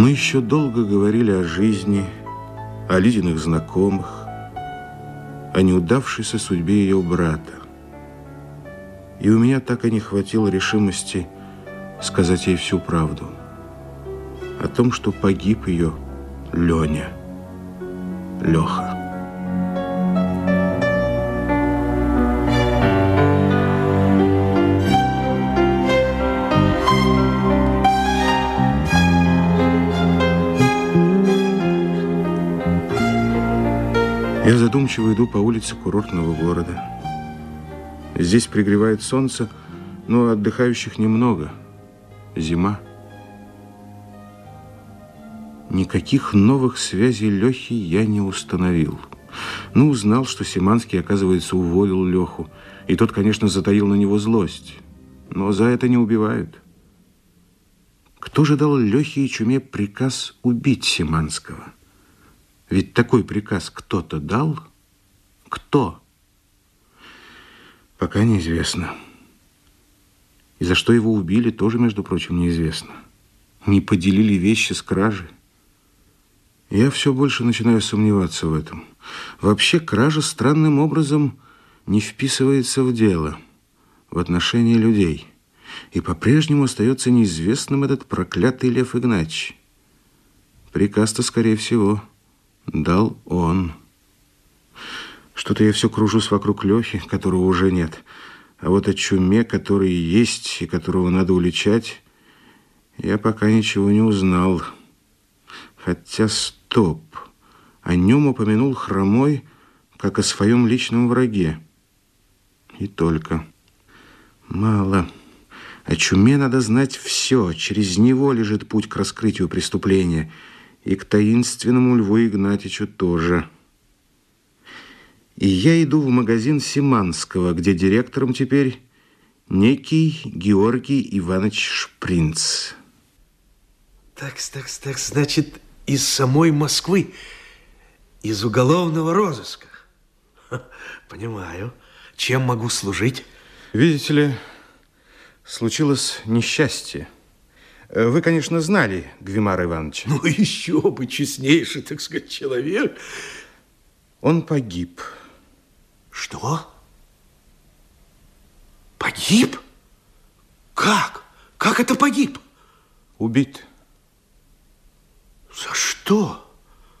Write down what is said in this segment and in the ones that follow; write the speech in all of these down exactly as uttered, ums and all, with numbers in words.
Мы еще долго говорили о жизни, о Лидиных знакомых, о неудавшейся судьбе ее брата. И у меня так и не хватило решимости сказать ей всю правду о том, что погиб ее Леня, Леха. Я задумчиво иду по улице курортного города. Здесь пригревает солнце, но отдыхающих немного. Зима. Никаких новых связей Лехи я не установил. Ну, узнал, что Симанский, оказывается, уволил Леху. И тот, конечно, затаил на него злость. Но за это не убивают. Кто же дал Лехе и Чуме приказ убить Симанского? Ведь такой приказ кто-то дал? Кто? Пока неизвестно. И за что его убили, тоже, между прочим, неизвестно. Не поделили вещи с кражи. Я все больше начинаю сомневаться в этом. Вообще, кража странным образом не вписывается в дело, в отношении людей. И по-прежнему остается неизвестным этот проклятый Лев Игнатьевич. Приказ-то, скорее всего, дал он. Что-то я все кружусь вокруг Лехи, которого уже нет. А вот о Чуме, который есть и которого надо уличать, я пока ничего не узнал. Хотя стоп. О нем упомянул Хромой, как о своем личном враге. И только. Мало. О Чуме надо знать все. Через него лежит путь к раскрытию преступления. И к таинственному Льву Игнатьичу тоже. И я иду в магазин Симанского, где директором теперь некий Георгий Иванович Шпринц. Так, так, так, значит, из самой Москвы, из уголовного розыска. Ха, понимаю. Чем могу служить? Видите ли, случилось несчастье. Вы, конечно, знали Гвимара Ивановича. Ну, еще бы, честнейший, так сказать, человек. Он погиб. Что? Погиб? Как? Как это погиб? Убит. За что?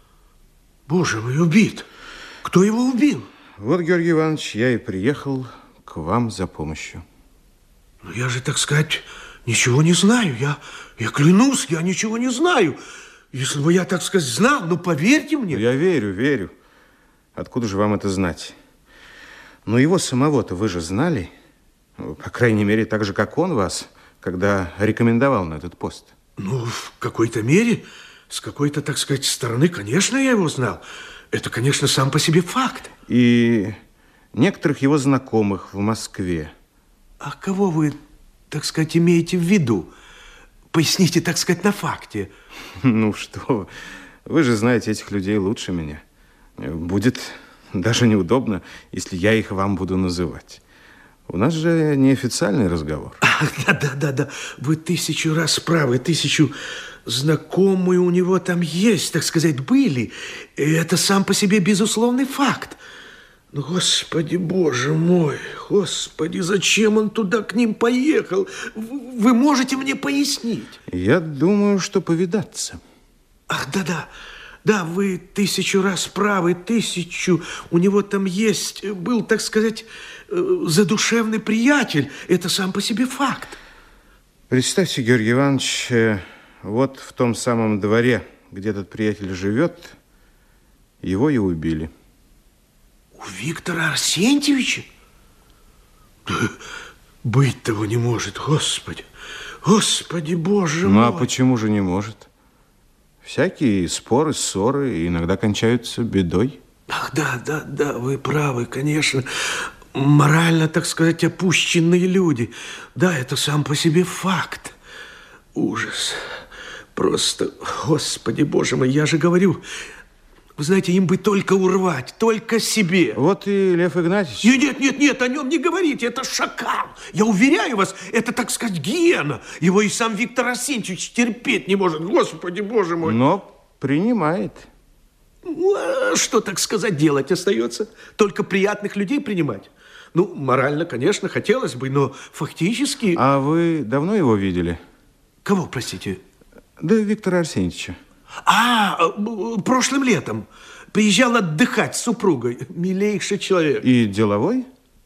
Боже мой, убит. Кто его убил? Вот, Георгий Иванович, я и приехал к вам за помощью. Ну, я же, так сказать, ничего не знаю. Я, я клянусь, я ничего не знаю. Если бы я, так сказать, знал, ну, поверьте мне. Я верю, верю. Откуда же вам это знать? Но его самого-то вы же знали. По крайней мере, так же, как он вас, когда рекомендовал на этот пост. Ну, в какой-то мере, с какой-то, так сказать, стороны, конечно, я его знал. Это, конечно, сам по себе факт. И некоторых его знакомых в Москве. А кого вы, так сказать, имеете в виду? Поясните, так сказать, на факте. Ну что вы, вы же знаете этих людей лучше меня. Будет даже неудобно, если я их вам буду называть. У нас же неофициальный разговор. Да-да-да, вы тысячу раз правы, тысячу знакомые у него там есть, так сказать, были. И это сам по себе безусловный факт. Ну, Господи, Боже мой, Господи, зачем он туда к ним поехал? Вы можете мне пояснить? Я думаю, что повидаться. Ах, да-да. Да, вы тысячу раз правы, тысячу. У него там есть, был, так сказать, задушевный приятель. Это сам по себе факт. Представьте, Георгий Иванович, вот в том самом дворе, где этот приятель живет, его и убили. У Виктора Арсентьевича? Да быть того не может, Господи. Господи, Боже мой. Ну, а почему же не может? Всякие споры, ссоры иногда кончаются бедой. Ах, да, да, да, вы правы, конечно. Морально, так сказать, опущенные люди. Да, это сам по себе факт. Ужас. Просто, Господи, Боже мой, я же говорю, Вы знаете, им бы только урвать, только себе. Вот и Лев Игнатьевич. Нет, нет, нет, нет, о нем не говорите, это шакал. Я уверяю вас, это, так сказать, гиена. Его и сам Виктор Арсентьевич терпеть не может. Господи, боже мой. Но принимает. Ну, а что, так сказать, делать остается? Только приятных людей принимать? Ну, морально, конечно, хотелось бы, но фактически... А вы давно его видели? Кого, простите? Да Виктора Арсентьевича. А, прошлым летом. Приезжал отдыхать с супругой. Милейший человек. И деловой?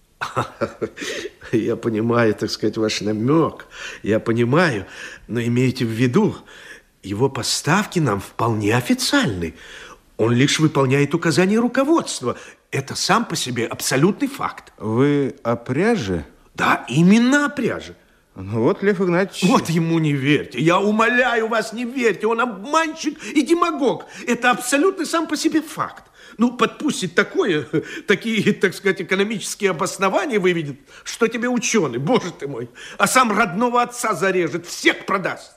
Я понимаю, так сказать, ваш намек. Я понимаю, но имейте в виду, его поставки нам вполне официальны. Он лишь выполняет указания руководства. Это сам по себе абсолютный факт. Вы о пряже? Да, именно о пряже. Ну вот, Лев Игнатьевич... Вот ему не верьте. Я умоляю вас, не верьте. Он обманщик и демагог. Это абсолютно сам по себе факт. Ну, подпустить такое, такие, так сказать, экономические обоснования выведет, что тебе ученый, боже ты мой, а сам родного отца зарежет, всех продаст.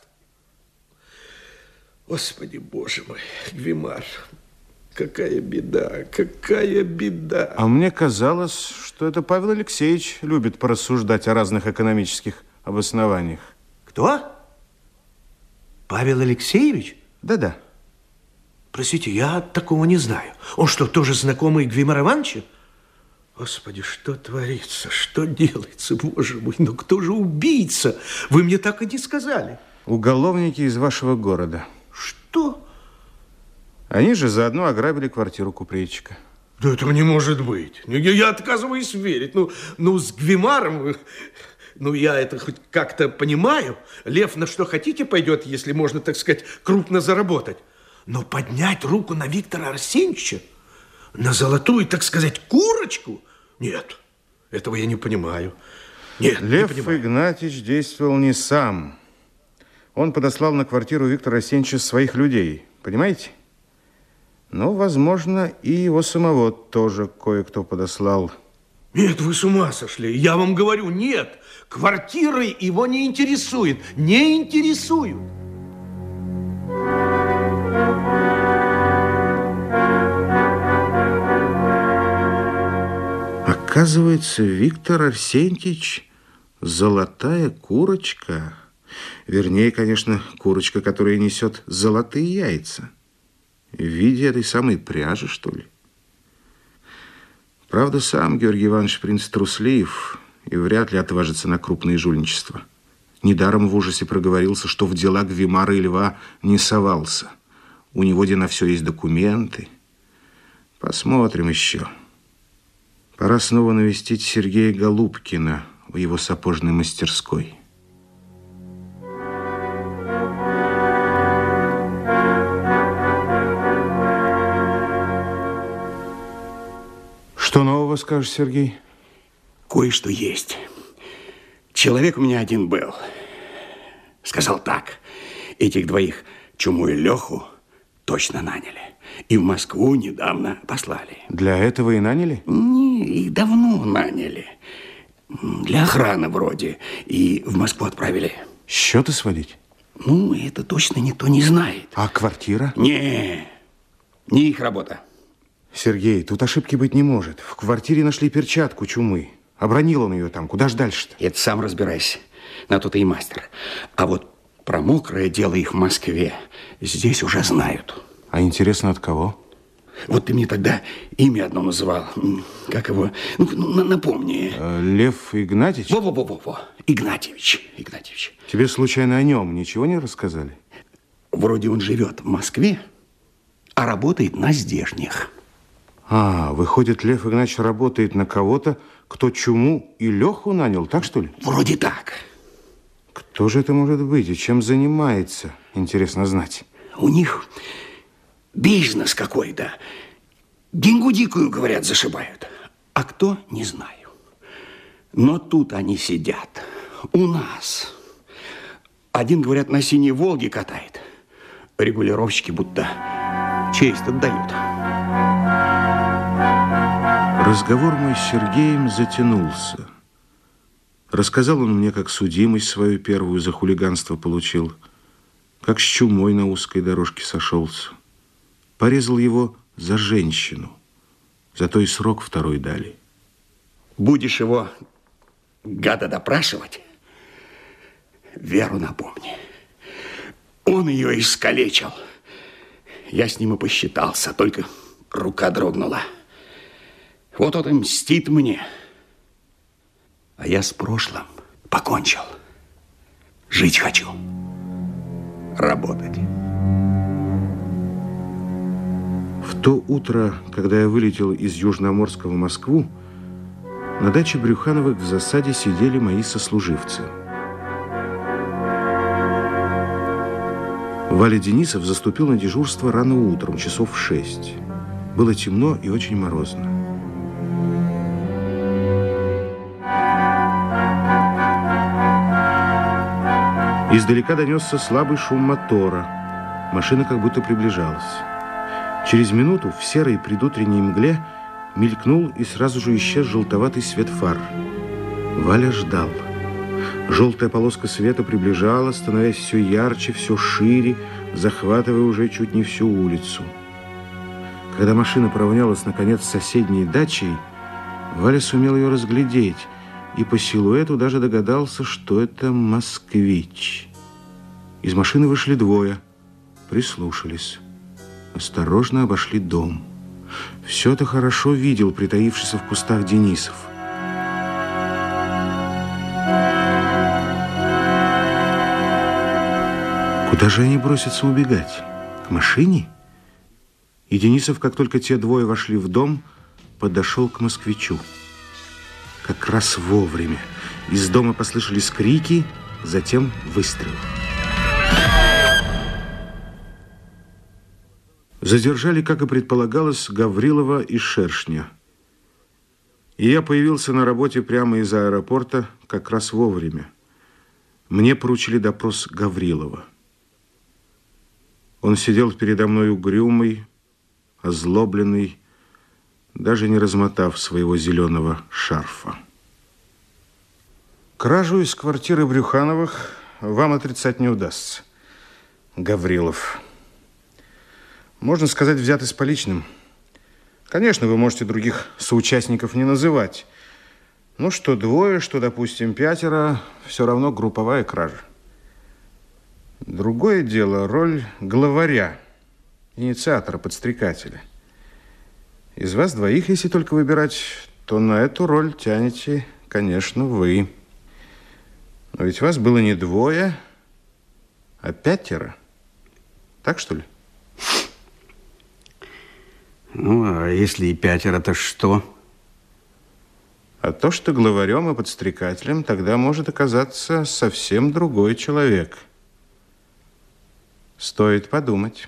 Господи, боже мой, Гвимар, какая беда, какая беда. А мне казалось, что это Павел Алексеевич любит порассуждать о разных экономических обоснованиях. Кто? Павел Алексеевич? Да-да. Простите, я такого не знаю. Он что, тоже знакомый Гвимара Ивановича? Господи, что творится, что делается, боже мой, ну кто же убийца? Вы мне так и не сказали. Уголовники из вашего города. Что? Они же заодно ограбили квартиру купрейчика. Да этого не может быть. Я, я отказываюсь верить. Ну, ну, с Гвимаром... Ну, я это хоть как-то понимаю. Лев на что хотите пойдет, если можно, так сказать, крупно заработать. Но поднять руку на Виктора Арсентьевича, на золотую, так сказать, курочку? Нет, этого я не понимаю. Нет, Лев не понимаю. Игнатьевич действовал не сам. Он подослал на квартиру Виктора Арсентьевича своих людей. Понимаете? Ну, возможно, и его самого тоже кое-кто подослал. Нет, вы с ума сошли. Я вам говорю, нет. Квартиры его не интересуют. Не интересуют. Оказывается, Виктор Арсентьевич золотая курочка. Вернее, конечно, курочка, которая несет золотые яйца. В виде этой самой пряжи, что ли. Правда, сам Георгий Иванович принц труслив и вряд ли отважится на крупное жульничество. Недаром в ужасе проговорился, что в дела Гвимара и Льва не совался. У него где на все есть документы. Посмотрим еще. Пора снова навестить Сергея Голубкина в его сапожной мастерской. Что нового скажешь, Сергей? Кое-что есть. Человек у меня один был. Сказал так: этих двоих, Чуму и Леху, точно наняли. И в Москву недавно послали. Для этого и наняли? Не, их давно наняли. Для охраны вроде. И в Москву отправили. Счеты сводить? Ну, это точно никто не знает. А квартира? Не, не их работа. Сергей, тут ошибки быть не может. В квартире нашли перчатку Чумы. Обронил он ее там. Куда ж дальше-то? Это сам разбирайся. На то ты и мастер. А вот про мокрое дело их в Москве здесь уже знают. А интересно, от кого? Вот ты мне тогда имя одно называл. Как его? Ну, напомни. Э, Лев Игнатьевич? Во-во-во-во. Игнатьевич. Игнатьевич. Тебе случайно о нем ничего не рассказали? Вроде он живет в Москве, а работает на здешних. А, выходит, Лев Игнатьевич работает на кого-то, кто Чуму и Леху нанял, так что ли? Вроде так. Кто же это может быть и чем занимается? Интересно знать. У них бизнес какой-то. Деньгу дикую, говорят, зашибают. А кто, не знаю. Но тут они сидят. У нас. Один, говорят, на синей Волге катает. Регулировщики будто честь отдают. Разговор мой с Сергеем затянулся. Рассказал он мне, как судимость свою первую за хулиганство получил, как с Чумой на узкой дорожке сошелся. Порезал его за женщину. Зато и срок второй дали. Будешь его, гада, допрашивать, Веру напомни. Он ее искалечил. Я с ним и посчитался, только рука дрогнула. Вот он и мстит мне. А я с прошлым покончил. Жить хочу. Работать. В то утро, когда я вылетел из Южноморска в Москву, на даче Брюхановых в засаде сидели мои сослуживцы. Валя Денисов заступил на дежурство рано утром, часов в шесть. Было темно и очень морозно. Издалека донесся слабый шум мотора. Машина как будто приближалась. Через минуту в серой предутренней мгле мелькнул и сразу же исчез желтоватый свет фар. Валя ждал. Желтая полоска света приближалась, становясь все ярче, все шире, захватывая уже чуть не всю улицу. Когда машина поравнялась, наконец, с соседней дачей, Валя сумел ее разглядеть и по силуэту даже догадался, что это москвич. Из машины вышли двое, прислушались, осторожно обошли дом. Все это хорошо видел притаившийся в кустах Денисов. Куда же они бросятся убегать? К машине? И Денисов, как только те двое вошли в дом, подошел к москвичу. Как раз вовремя. Из дома послышались крики, затем выстрел. Задержали, как и предполагалось, Гаврилова и Шершня. И я появился на работе прямо из аэропорта как раз вовремя. Мне поручили допрос Гаврилова. Он сидел передо мной угрюмый, озлобленный, даже не размотав своего зеленого шарфа. Кражу из квартиры Брюхановых вам отрицать не удастся, Гаврилов. Можно сказать, взятый с поличным. Конечно, вы можете других соучастников не называть. Ну, что двое, что, допустим, пятеро, все равно групповая кража. Другое дело роль главаря, инициатора, подстрекателя. Из вас двоих, если только выбирать, то на эту роль тянете, конечно, вы. Но ведь вас было не двое, а пятеро. Так, что ли? Ну, а если и пятеро, то что? А то, что главарем и подстрекателем тогда может оказаться совсем другой человек. Стоит подумать.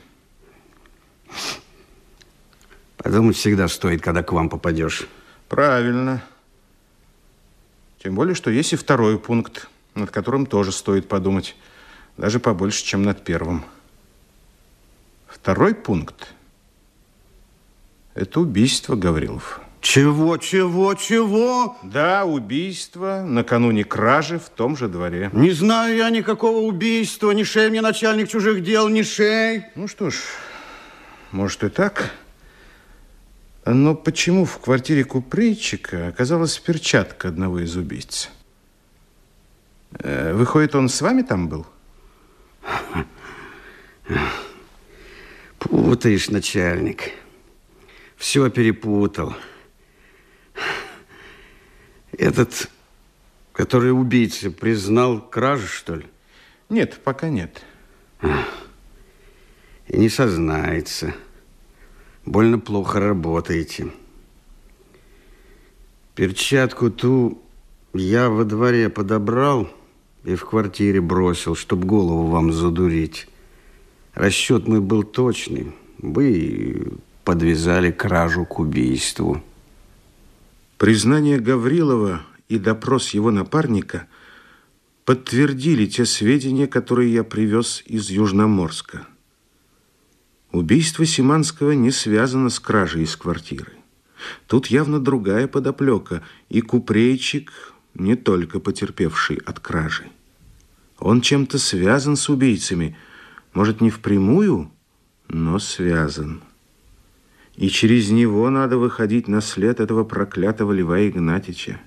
Подумать всегда стоит, когда к вам попадешь. Правильно. Тем более, что есть и второй пункт, над которым тоже стоит подумать. Даже побольше, чем над первым. Второй пункт – это убийство, Гаврилов. Чего, чего, чего? Да, убийство накануне кражи в том же дворе. Не знаю я никакого убийства. Ни шей мне начальник чужих дел, ни шей. Ну что ж, может и так. Но почему в квартире купрейчика оказалась перчатка одного из убийц? Выходит, он с вами там был? Путаешь, начальник. Все перепутал. Этот, который убийца, признал кражу, что ли? Нет, пока нет. И не сознается. Больно плохо работаете. Перчатку ту я во дворе подобрал и в квартире бросил, чтоб голову вам задурить. Расчет мой был точный. Вы подвязали кражу к убийству. Признание Гаврилова и допрос его напарника подтвердили те сведения, которые я привез из Южноморска. Убийство Симанского не связано с кражей из квартиры. Тут явно другая подоплека, и купрейчик не только потерпевший от кражи. Он чем-то связан с убийцами, может, не впрямую, но связан. И через него надо выходить на след этого проклятого Льва Игнатьича.